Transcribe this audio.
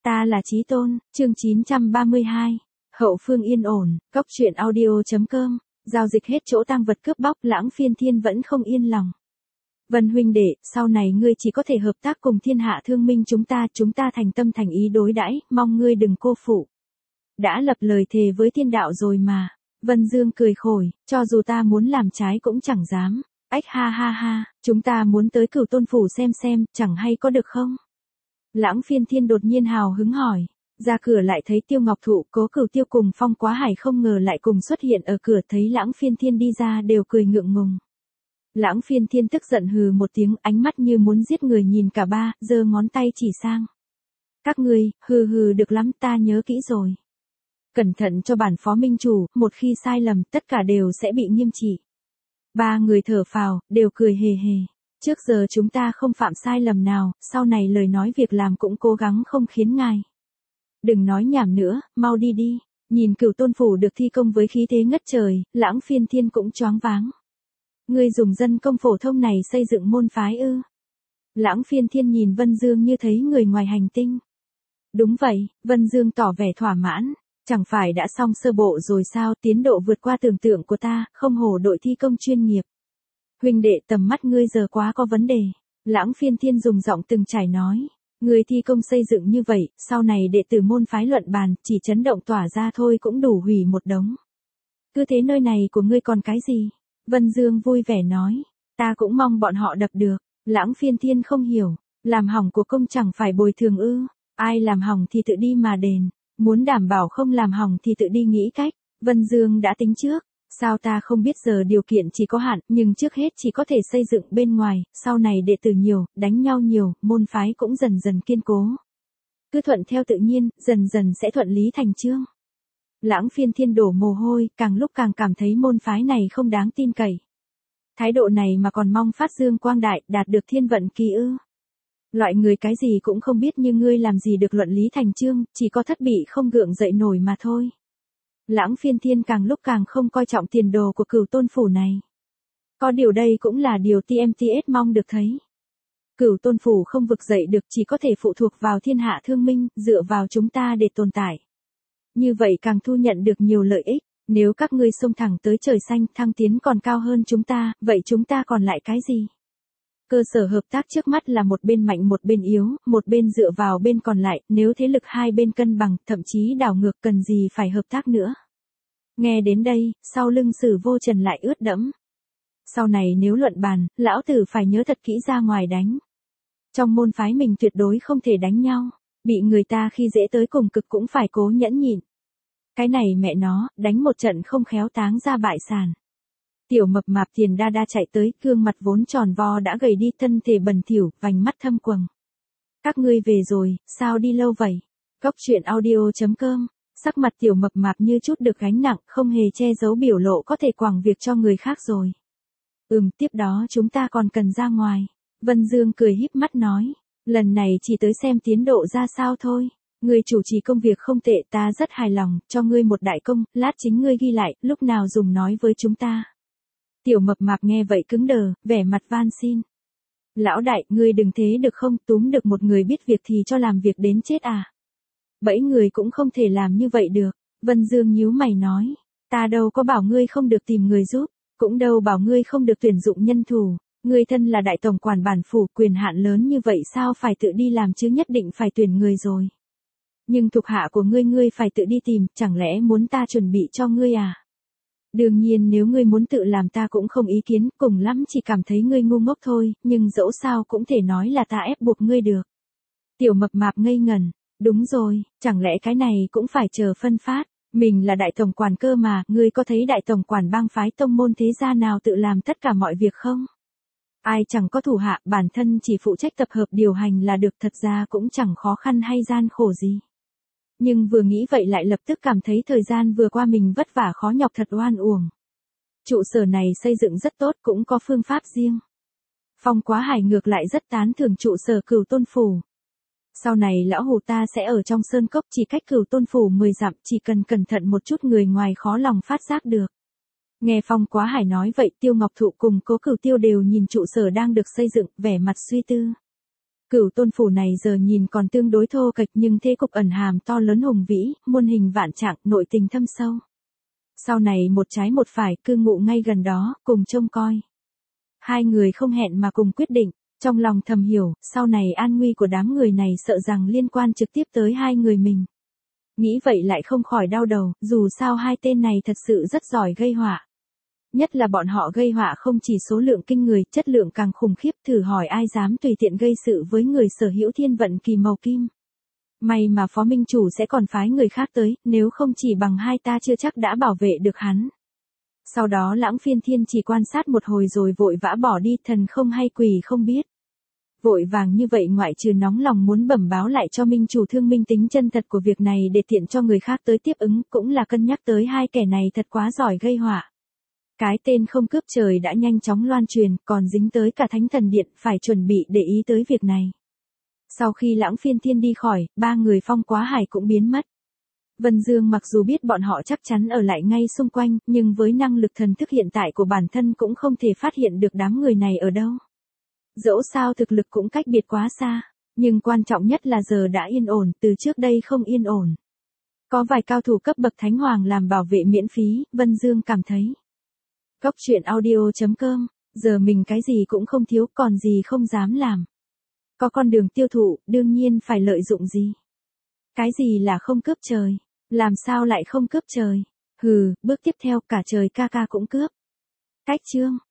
Ta là Chí Tôn, chương 932. Hậu phương yên ổn, cốc truyện audio.com. Giao dịch hết chỗ tang vật cướp bóc, Lãng Phiên Thiên vẫn không yên lòng. Vân huynh đệ, sau này ngươi chỉ có thể hợp tác cùng thiên hạ thương minh chúng ta thành tâm thành ý đối đãi, mong ngươi đừng cô phụ. Đã lập lời thề với thiên đạo rồi mà. Vân Dương cười khổi, cho dù ta muốn làm trái cũng chẳng dám. Ách ha ha ha, chúng ta muốn tới Cửu Tôn phủ xem, chẳng hay có được không? Lãng Phiên Thiên đột nhiên hào hứng hỏi. Ra cửa lại thấy Tiêu Ngọc Thụ, Cố Cửu Tiêu cùng Phong Quá Hải không ngờ lại cùng xuất hiện ở cửa, thấy Lãng Phiên Thiên đi ra đều cười ngượng ngùng. Lãng Phiên Thiên tức giận hừ một tiếng, ánh mắt như muốn giết người nhìn cả ba, giơ ngón tay chỉ sang. Các ngươi, hừ được lắm, ta nhớ kỹ rồi. Cẩn thận cho bản phó minh chủ, một khi sai lầm tất cả đều sẽ bị nghiêm trị. Ba người thở phào, đều cười hề hề. Trước giờ chúng ta không phạm sai lầm nào, sau này lời nói việc làm cũng cố gắng không khiến ngài. Đừng nói nhảm nữa, mau đi đi. Nhìn Cửu Tôn phủ được thi công với khí thế ngất trời, Lãng Phiên Thiên cũng choáng váng. Ngươi dùng dân công phổ thông này xây dựng môn phái ư? Lãng Phiên Thiên nhìn Vân Dương như thấy người ngoài hành tinh. Đúng vậy, Vân Dương tỏ vẻ thỏa mãn. Chẳng phải đã xong sơ bộ rồi sao, tiến độ vượt qua tưởng tượng của ta, không hổ đội thi công chuyên nghiệp. Huynh đệ, tầm mắt ngươi giờ quá có vấn đề. Lãng Phiên Thiên dùng giọng từng trải nói. Người thi công xây dựng như vậy, sau này đệ tử môn phái luận bàn, chỉ chấn động tỏa ra thôi cũng đủ hủy một đống. Cứ thế nơi này của ngươi còn cái gì? Vân Dương vui vẻ nói. Ta cũng mong bọn họ đập được. Lãng Phiên Thiên không hiểu. Làm hỏng của công chẳng phải bồi thường ư? Ai làm hỏng thì tự đi mà đền. Muốn đảm bảo không làm hỏng thì tự đi nghĩ cách. Vân Dương đã tính trước. Sao ta không biết, giờ điều kiện chỉ có hạn, nhưng trước hết chỉ có thể xây dựng bên ngoài, sau này đệ tử nhiều, đánh nhau nhiều, môn phái cũng dần dần kiên cố. Cứ thuận theo tự nhiên, dần dần sẽ thuận lý thành chương. Lãng Phiên Thiên đổ mồ hôi, càng lúc càng cảm thấy môn phái này không đáng tin cậy. Thái độ này mà còn mong phát dương quang đại, đạt được thiên vận kỳ ư? Loại người cái gì cũng không biết như ngươi làm gì được luận lý thành chương, chỉ có thất bị không gượng dậy nổi mà thôi. Lãng Phiên Thiên càng lúc càng không coi trọng tiền đồ của Cửu Tôn phủ này. Có điều đây cũng là điều TMTS mong được thấy. Cửu Tôn phủ không vực dậy được, chỉ có thể phụ thuộc vào thiên hạ thương minh, dựa vào chúng ta để tồn tại. Như vậy càng thu nhận được nhiều lợi ích. Nếu các ngươi xông thẳng tới trời xanh, thăng tiến còn cao hơn chúng ta, vậy chúng ta còn lại cái gì? Cơ sở hợp tác trước mắt là một bên mạnh một bên yếu, một bên dựa vào bên còn lại, nếu thế lực hai bên cân bằng, thậm chí đảo ngược, cần gì phải hợp tác nữa. Nghe đến đây, sau lưng Sử Vô Trần lại ướt đẫm. Sau này nếu luận bàn, lão tử phải nhớ thật kỹ ra ngoài đánh. Trong môn phái mình tuyệt đối không thể đánh nhau, bị người ta khi dễ tới cùng cực cũng phải cố nhẫn nhịn. Cái này mẹ nó, đánh một trận không khéo táng ra bại sản. Tiểu Mập Mạp Tiền Đa Đa chạy tới, gương mặt vốn tròn vo đã gầy đi, thân thể bẩn thỉu, vành mắt thâm quầng. Các ngươi về rồi, sao đi lâu vậy? Cốc truyện audio.com. Sắc mặt Tiểu Mập Mạp như chút được gánh nặng, không hề che giấu biểu lộ có thể quẳng việc cho người khác rồi. Tiếp đó chúng ta còn cần ra ngoài. Vân Dương cười híp mắt nói. Lần này chỉ tới xem tiến độ ra sao thôi. Ngươi chủ trì công việc không tệ, ta rất hài lòng, cho ngươi một đại công, lát chính ngươi ghi lại, lúc nào dùng nói với chúng ta. Tiểu Mập Mạp nghe vậy cứng đờ, vẻ mặt van xin. Lão đại, ngươi đừng thế được không, túm được một người biết việc thì cho làm việc đến chết à? Bẫy người cũng không thể làm như vậy được. Vân Dương nhíu mày nói. Ta đâu có bảo ngươi không được tìm người giúp, cũng đâu bảo ngươi không được tuyển dụng nhân thủ. Ngươi thân là đại tổng quản bản phủ, quyền hạn lớn như vậy sao phải tự đi làm chứ, nhất định phải tuyển người rồi. Nhưng thuộc hạ của ngươi phải tự đi tìm, chẳng lẽ muốn ta chuẩn bị cho ngươi à? Đương nhiên nếu ngươi muốn tự làm ta cũng không ý kiến, cùng lắm chỉ cảm thấy ngươi ngu ngốc thôi, nhưng dẫu sao cũng thể nói là ta ép buộc ngươi được. Tiểu Mập Mạp ngây ngẩn. Đúng rồi, chẳng lẽ cái này cũng phải chờ phân phát, mình là đại tổng quản cơ mà, ngươi có thấy đại tổng quản bang phái tông môn thế gia nào tự làm tất cả mọi việc không? Ai chẳng có thủ hạ, bản thân chỉ phụ trách tập hợp điều hành là được, thật ra cũng chẳng khó khăn hay gian khổ gì. Nhưng vừa nghĩ vậy lại lập tức cảm thấy thời gian vừa qua mình vất vả khó nhọc thật oan uổng. Trụ sở này xây dựng rất tốt, cũng có phương pháp riêng. Phong Quá Hải ngược lại rất tán thưởng trụ sở Cửu Tôn phủ. Sau này lão hù ta sẽ ở trong sơn cốc, chỉ cách Cửu Tôn phủ 10 dặm, chỉ cần cẩn thận một chút người ngoài khó lòng phát giác được. Nghe Phong Quá Hải nói vậy, Tiêu Ngọc Thụ cùng Cố Cửu Tiêu đều nhìn trụ sở đang được xây dựng, vẻ mặt suy tư. Cửu Tôn phủ này giờ nhìn còn tương đối thô kệch nhưng thế cục ẩn hàm to lớn hùng vĩ, muôn hình vạn trạng, nội tình thâm sâu. Sau này một trái một phải cư ngụ ngay gần đó, cùng trông coi. Hai người không hẹn mà cùng quyết định, trong lòng thầm hiểu, sau này an nguy của đám người này sợ rằng liên quan trực tiếp tới hai người mình. Nghĩ vậy lại không khỏi đau đầu, dù sao hai tên này thật sự rất giỏi gây họa. Nhất là bọn họ gây họa không chỉ số lượng kinh người, chất lượng càng khủng khiếp, thử hỏi ai dám tùy tiện gây sự với người sở hữu thiên vận kỳ màu kim. May mà phó minh chủ sẽ còn phái người khác tới, nếu không chỉ bằng hai ta chưa chắc đã bảo vệ được hắn. Sau đó Lãng Phiên Thiên chỉ quan sát một hồi rồi vội vã bỏ đi, thần không hay quỷ không biết. Vội vàng như vậy ngoại trừ nóng lòng muốn bẩm báo lại cho minh chủ Thương Minh tính chân thật của việc này để tiện cho người khác tới tiếp ứng, cũng là cân nhắc tới hai kẻ này thật quá giỏi gây họa. Cái tên không cướp trời đã nhanh chóng loan truyền, còn dính tới cả Thánh Thần Điện, phải chuẩn bị để ý tới việc này. Sau khi Lãng Phiên Thiên đi khỏi, ba người Phong Quá Hải cũng biến mất. Vân Dương mặc dù biết bọn họ chắc chắn ở lại ngay xung quanh, nhưng với năng lực thần thức hiện tại của bản thân cũng không thể phát hiện được đám người này ở đâu. Dẫu sao thực lực cũng cách biệt quá xa, nhưng quan trọng nhất là giờ đã yên ổn, từ trước đây không yên ổn. Có vài cao thủ cấp bậc Thánh Hoàng làm bảo vệ miễn phí, Vân Dương cảm thấy. Cốc truyện audio.com, giờ mình cái gì cũng không thiếu, còn gì không dám làm. Có con đường tiêu thụ, đương nhiên phải lợi dụng gì. Cái gì là không cướp trời? Làm sao lại không cướp trời? Hừ, bước tiếp theo cả trời ca ca cũng cướp. Cách chương